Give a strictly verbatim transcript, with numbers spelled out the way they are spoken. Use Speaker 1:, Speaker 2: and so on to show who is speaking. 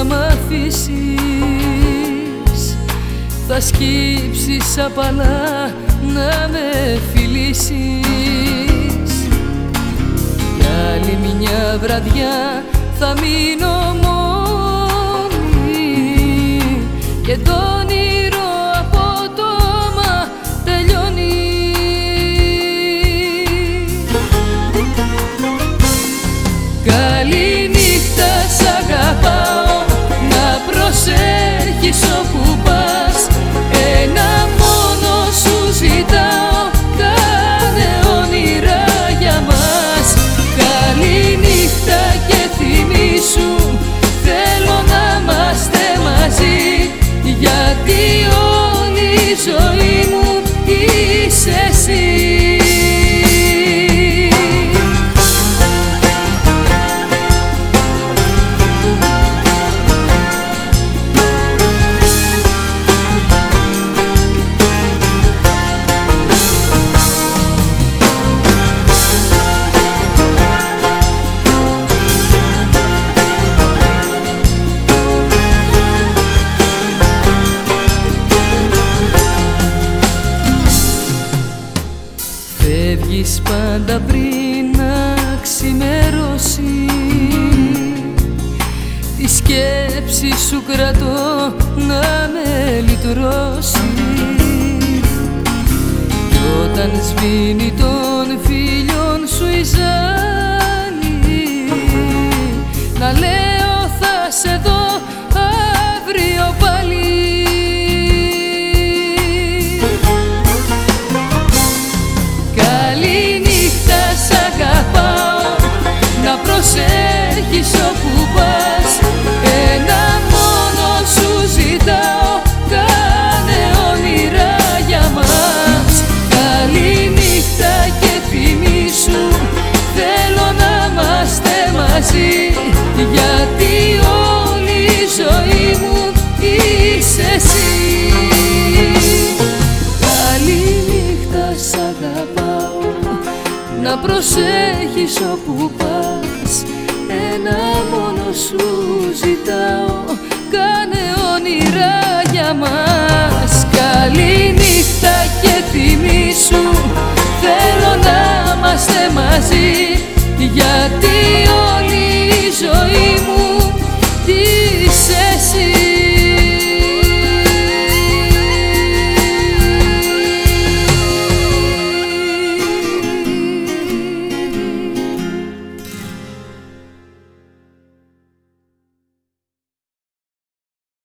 Speaker 1: μ' αφήσεις, θα σκύψεις απαλά να με φιλήσεις. Για άλλη μια βραδιά θα μείνω μόνη και το όνειρο απότομα τελειώνει. Καληνύχτα, σ' αγαπάω, να προσέχεις όπου πας. Ένα μόνο σου ζητάω, κάνε όνειρα για μας. Καληνύχτα και θυμήσου, θέλω να είμαστε μαζί, γιατί όλη η ζωή μου είσαι εσύ. Φεύγεις πάντα πριν να ξημερώσει, τη σκέψη σου κρατώ να με λυτρώσει. Κι όταν σβήνει των φίλων σου η ζάλη, να λέω θα σε δω αύριο πάλι. Προσέχεις όπου πας, ένα μόνο σου ζητάω, κάνε όνειρα για μας. Καληνύχτα και θυμήσου, θέλω να είμαστε μαζί, γιατί όλη η ζωή μου είσαι εσύ. Καληνύχτα, σ' αγαπάω, να προσέχεις όπου πας. Ένα μόνο σου ζητάω, κάνε όνειρα για μας. Καληνύχτα και θυμήσου, θέλω να είμαστε μαζί, γιατί όλη η ζωή